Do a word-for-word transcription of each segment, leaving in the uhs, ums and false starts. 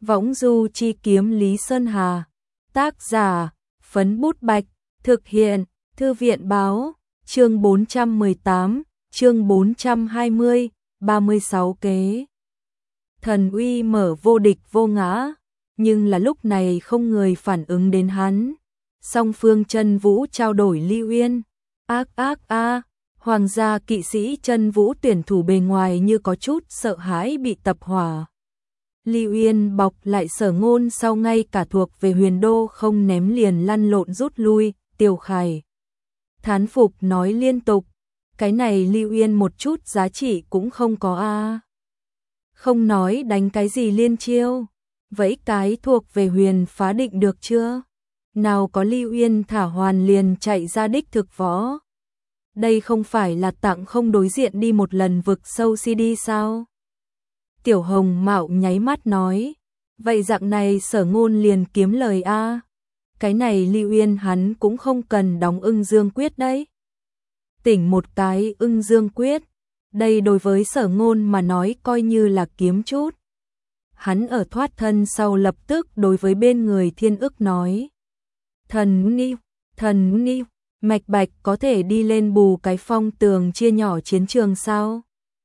Võng du chi kiếm Lý Sơn Hà. Tác giả, Phấn Bút Bạch. Thực hiện, Thư viện báo. Chương bốn trăm mười tám, chương bốn trăm hai mươi, ba mươi sáu kế. Thần uy mở vô địch vô ngã, nhưng là lúc này không người phản ứng đến hắn. Song phương Chân Vũ trao đổi Lưu Uyên. Ác ác a, hoàng gia kỵ sĩ Chân Vũ tuyển thủ bề ngoài như có chút sợ hãi bị tập hỏa. Lưu Uyên bọc lại Sở Ngôn sau ngay cả thuộc về Huyền Đô không ném liền lăn lộn rút lui. Tiêu Khải thán phục nói liên tục, cái này Lưu Uyên một chút giá trị cũng không có a. Không nói đánh cái gì liên chiêu, vẫy cái thuộc về Huyền phá định được chưa? Nào có Lưu Uyên thả hoàn liền chạy ra đích thực võ. Đây không phải là tặng không đối diện đi một lần vực sâu xê đê sao? Tiểu Hồng Mạo nháy mắt nói, vậy dạng này Sở Ngôn liền kiếm lời a. Cái này Lưu Uyên hắn cũng không cần đóng Ưng Dương Quyết đấy. Tỉnh một cái Ưng Dương Quyết, đây đối với Sở Ngôn mà nói coi như là kiếm chút. Hắn ở thoát thân sau lập tức đối với bên người Thiên Ức nói, thần nghi, thần nghi, Mạch Bạch có thể đi lên bù cái phong tường chia nhỏ chiến trường sao?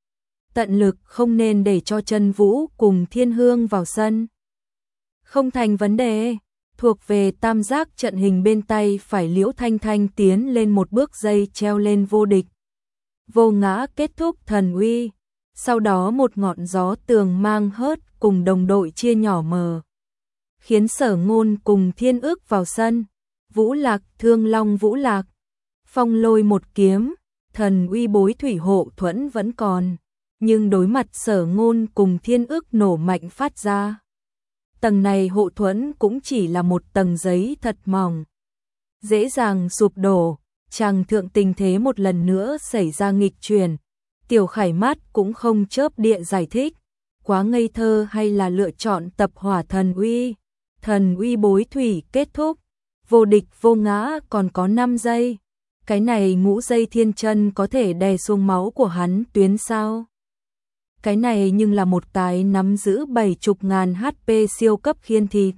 Tận lực không nên để cho Chân Vũ cùng Thiên Hương vào sân. Không thành vấn đề. Thuộc về tam giác trận hình bên tay phải Liễu Thanh Thanh tiến lên một bước dây treo lên vô địch. Vô ngã kết thúc thần uy. Sau đó một ngọn gió tường mang hớt cùng đồng đội chia nhỏ mờ. Khiến Sở Ngôn cùng Thiên Ức vào sân. Vũ Lạc, Thương Long Vũ Lạc. Phong Lôi một kiếm. Thần uy bối thủy hộ thuẫn vẫn còn. Nhưng đối mặt Sở Ngôn cùng Thiên Ức nổ mạnh phát ra. Tầng này hộ thuẫn cũng chỉ là một tầng giấy thật mỏng. Dễ dàng sụp đổ, chàng thượng tình thế một lần nữa xảy ra nghịch chuyển. Tiểu Khải mắt cũng không chớp địa giải thích. Quá ngây thơ hay là lựa chọn tập hỏa thần uy. Thần uy bối thủy kết thúc. Vô địch vô ngã còn có năm giây. Cái này ngũ giây thiên chân có thể đè xuống máu của hắn tuyến sao? Cái này nhưng là một cái nắm giữ bảy chục ngàn hát pê siêu cấp khiên thịt.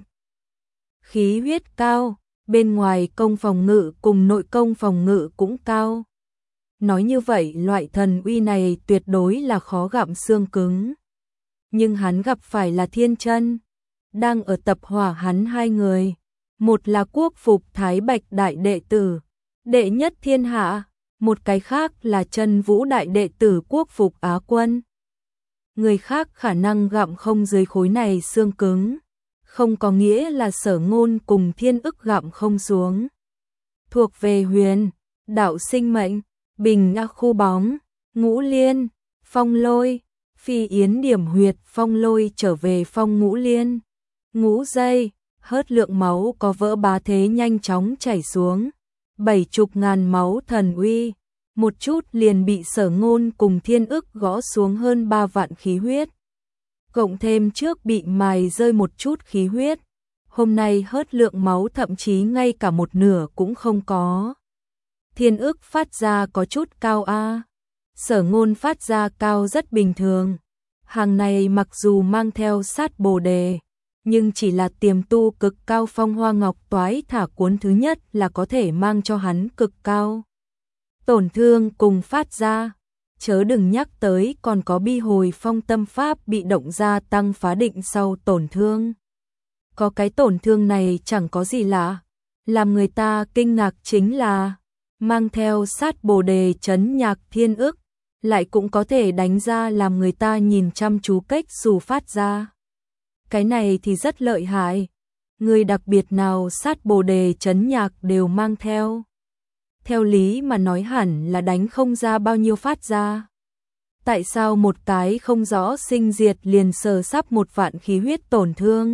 Khí huyết cao, bên ngoài công phòng ngự cùng nội công phòng ngự cũng cao. Nói như vậy loại thần uy này tuyệt đối là khó gặm xương cứng. Nhưng hắn gặp phải là thiên chân. Đang ở tập hỏa hắn hai người. Một là quốc phục Thái Bạch đại đệ tử, đệ nhất thiên hạ. Một cái khác là Chân Vũ đại đệ tử quốc phục Á quân. Người khác khả năng gặm không dưới khối này xương cứng, không có nghĩa là Sở Ngôn cùng Thiên Ức gặm không xuống. Thuộc về Huyền, đạo sinh mệnh, bình nga khu bóng, ngũ liên, phong lôi, phi yến điểm huyệt phong lôi trở về phong ngũ liên, ngũ dây, hớt lượng máu có vỡ bá thế nhanh chóng chảy xuống, bảy chục ngàn máu thần uy. Một chút liền bị Sở Ngôn cùng Thiên Ức gõ xuống hơn ba vạn khí huyết. Cộng thêm trước bị mài rơi một chút khí huyết. Hôm nay hớt lượng máu thậm chí ngay cả một nửa cũng không có. Thiên Ức phát ra có chút cao a. Sở Ngôn phát ra cao rất bình thường. Hàng này mặc dù mang theo sát bồ đề, nhưng chỉ là tiềm tu cực cao phong hoa ngọc toái thả cuốn thứ nhất là có thể mang cho hắn cực cao tổn thương cùng phát ra, chớ đừng nhắc tới còn có bi hồi phong tâm pháp bị động gia tăng phá định sau tổn thương. Có cái tổn thương này chẳng có gì lạ, làm người ta kinh ngạc chính là mang theo sát bồ đề chấn nhạc Thiên Ức, lại cũng có thể đánh ra làm người ta nhìn chăm chú cách dù phát ra. Cái này thì rất lợi hại, người đặc biệt nào sát bồ đề chấn nhạc đều mang theo. Theo lý mà nói hẳn là đánh không ra bao nhiêu phát ra. Tại sao một cái không rõ sinh diệt liền sờ sắp một vạn khí huyết tổn thương?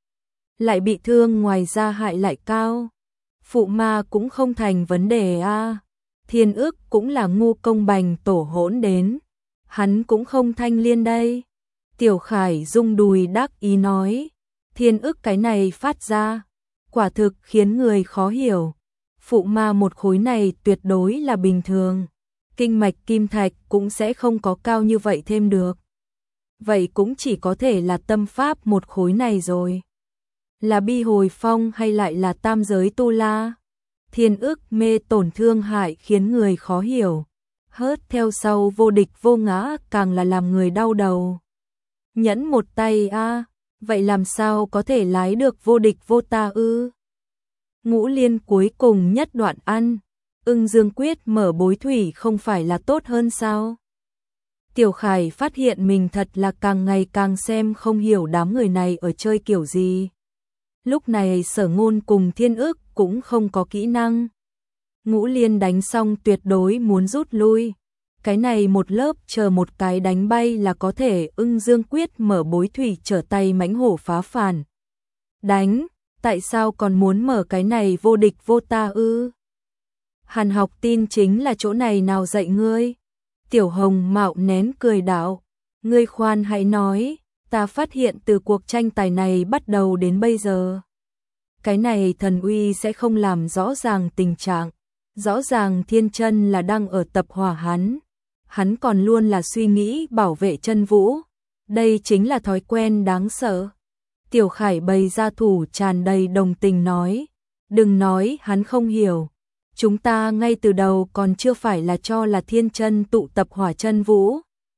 Lại bị thương ngoài ra hại lại cao. Phụ ma cũng không thành vấn đề a. Thiên Ức cũng là ngu công bành tổ hỗn đến. Hắn cũng không thanh liên đây. Tiểu Khải rung đùi đắc ý nói. Thiên Ức cái này phát ra. Quả thực khiến người khó hiểu. Phụ ma một khối này tuyệt đối là bình thường. Kinh mạch kim thạch cũng sẽ không có cao như vậy thêm được. vậy cũng chỉ có thể là tâm pháp một khối này rồi. Là bi hồi phong hay lại là tam giới tu la? Thiên ức mê tổn thương hại khiến người khó hiểu. Hớt theo sau vô địch vô ngã càng là làm người đau đầu. Nhẫn một tay a à, vậy làm sao có thể lái được vô địch vô ta ư? Ngũ liên cuối cùng nhất đoạn ăn, Ưng Dương quyết mở bối thủy không phải là tốt hơn sao? Tiểu Khải phát hiện mình thật là càng ngày càng xem không hiểu đám người này ở chơi kiểu gì. Lúc này Sở Ngôn cùng Thiên ức cũng không có kỹ năng. Ngũ liên đánh xong tuyệt đối muốn rút lui. Cái này một lớp chờ một cái đánh bay là có thể Ưng Dương quyết mở bối thủy trở tay mãnh hổ phá phản. Đánh, tại sao còn muốn mở cái này vô địch vô ta ư? Hàn Học tin chính là chỗ này nào dạy ngươi? Tiểu Hồng Mạo nén cười đạo, ngươi khoan hãy nói, ta phát hiện từ cuộc tranh tài này bắt đầu đến bây giờ. Cái này thần uy sẽ không làm rõ ràng tình trạng, rõ ràng Thiên Chân là đang ở tập hỏa hắn, hắn còn luôn là suy nghĩ bảo vệ Chân Vũ, đây chính là thói quen đáng sợ. Tiểu Khải bày ra thủ tràn đầy đồng tình nói, đừng nói hắn không hiểu. Chúng ta ngay từ đầu còn chưa phải là cho là Thiên Chân tụ tập hỏa Chân Vũ.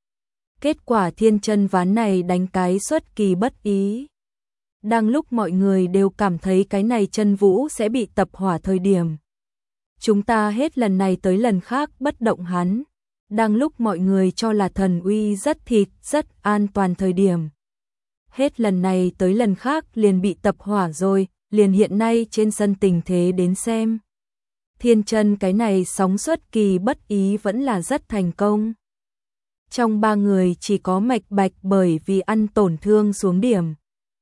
Kết quả Thiên Chân ván này đánh cái xuất kỳ bất ý. Đang lúc mọi người đều cảm thấy cái này Chân Vũ sẽ bị tập hỏa thời điểm. Chúng ta hết lần này tới lần khác bất động hắn. Đang lúc mọi người cho là thần uy rất thịt, rất an toàn thời điểm. Hết lần này tới lần khác liền bị tập hỏa rồi, liền hiện nay trên sân tình thế đến xem. Thiên Chân cái này sóng xuất kỳ bất ý vẫn là rất thành công. Trong ba người chỉ có Mạch Bạch bởi vì ăn tổn thương xuống điểm.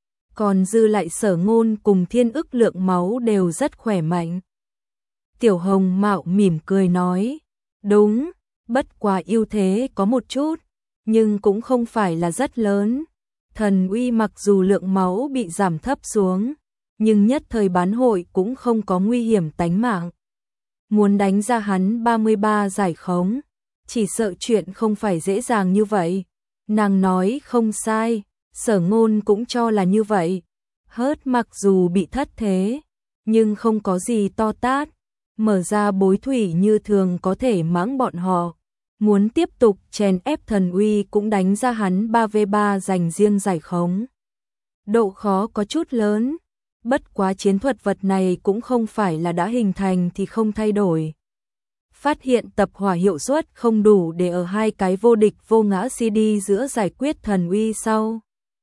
Còn dư lại Sở Ngôn cùng Thiên ức lượng máu đều rất khỏe mạnh. Tiểu Hồng Mạo mỉm cười nói, đúng, bất quá ưu thế có một chút, nhưng cũng không phải là rất lớn. Thần uy mặc dù lượng máu bị giảm thấp xuống, nhưng nhất thời bán hội cũng không có nguy hiểm tánh mạng. Muốn đánh ra hắn ba mươi ba giải khống, chỉ sợ chuyện không phải dễ dàng như vậy. Nàng nói không sai, Sở Ngôn cũng cho là như vậy. Hớt mặc dù bị thất thế, nhưng không có gì to tát. Mở ra bối thủy như thường có thể mãng bọn họ. Muốn tiếp tục chèn ép thần uy cũng đánh ra hắn ba vs ba dành riêng giải khống. Độ khó có chút lớn. Bất quá chiến thuật vật này cũng không phải là đã hình thành thì không thay đổi. Phát hiện tập hỏa hiệu suất không đủ để ở hai cái vô địch vô ngã xê đê giữa giải quyết thần uy sau.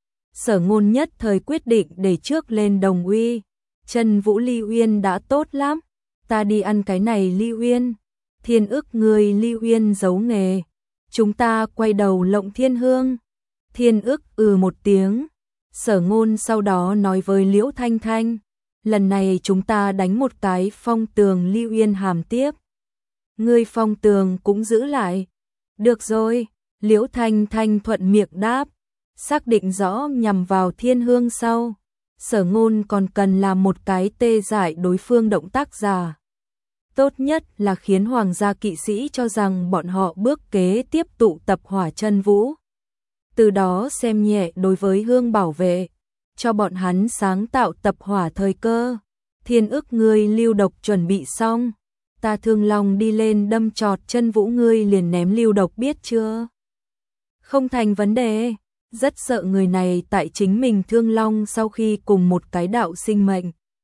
Sở Ngôn nhất thời quyết định để trước lên đồng uy. Chân Vũ Ly Uyên đã tốt lắm, ta đi ăn cái này Ly Uyên. Thiên ức người Ly Uyên giấu nghề, chúng ta quay đầu Lộng Thiên Hương. Thiên ức ừ một tiếng. Sở Ngôn sau đó nói với Liễu Thanh Thanh, lần này chúng ta đánh một cái phong tường Ly Uyên hàm tiếp. Ngươi phong tường cũng giữ lại. Được rồi, Liễu Thanh Thanh thuận miệng đáp, xác định rõ nhằm vào Thiên Hương sau. Sở Ngôn còn cần làm một cái tê giải đối phương động tác giả. Tốt nhất là khiến hoàng gia kỵ sĩ cho rằng bọn họ bước kế tiếp tụ tập hỏa Chân Vũ. Từ đó xem nhẹ đối với Hương bảo vệ, cho bọn hắn sáng tạo tập hỏa thời cơ. Thiên ức ngươi lưu độc chuẩn bị xong, ta Thương Long đi lên đâm chọt Chân Vũ ngươi liền ném lưu độc biết chưa? Không thành vấn đề, rất sợ người này tại chính mình Thương Long sau khi cùng một cái đạo sinh mệnh.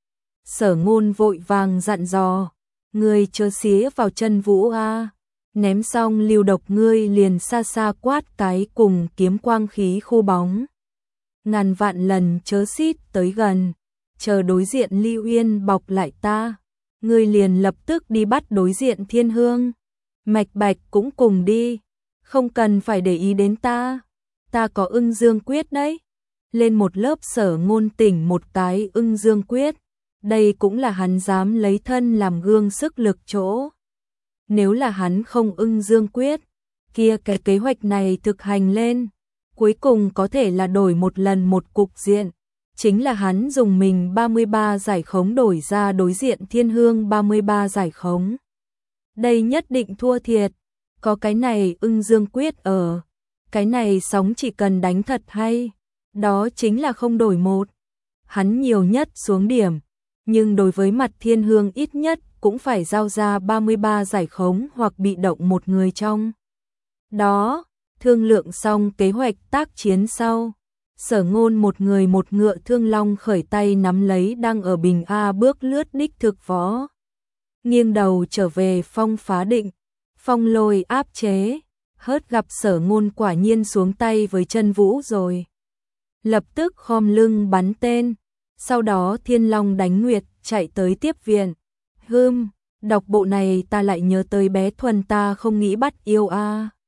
Sở Ngôn vội vàng dặn dò, ngươi chớ xía vào Chân Vũ a. Ném xong lưu độc ngươi liền xa xa quát cái cùng kiếm quang khí khu bóng. Ngàn vạn lần chớ xít tới gần, chờ đối diện Ly Uyên bọc lại ta, ngươi liền lập tức đi bắt đối diện Thiên Hương. Mạch Bạch cũng cùng đi, không cần phải để ý đến ta, ta có Ưng Dương quyết đấy. Lên một lớp Sở Ngôn tỉnh một cái Ưng Dương quyết, đây cũng là hắn dám lấy thân làm gương sức lực chỗ. Nếu là hắn không Ưng Dương quyết, kia cái kế hoạch này thực hành lên, cuối cùng có thể là đổi một lần một cục diện, chính là hắn dùng mình ba mươi ba giải khống đổi ra đối diện Thiên Hương ba mươi ba giải khống. Đây nhất định thua thiệt, có cái này Ưng Dương quyết ở, Cái này sóng chỉ cần đánh thật hay, đó chính là không đổi một. Hắn nhiều nhất xuống điểm, nhưng đối với mặt Thiên Hương ít nhất cũng phải giao ra ba mươi ba giải khống hoặc bị động một người trong. Đó, thương lượng xong kế hoạch tác chiến sau. Sở Ngôn một người một ngựa thương long khởi tay nắm lấy đang ở bình A bước lướt đích thực võ. Nghiêng đầu trở về Phong phá định, Phong lôi áp chế, hớt gặp Sở Ngôn quả nhiên xuống tay với chân vũ rồi. Lập tức khom lưng bắn tên, sau đó Thiên Long đánh Nguyệt chạy tới tiếp viện. Hừm, đọc bộ này ta lại nhớ tới bé Thuần ta không nghĩ bắt yêu a.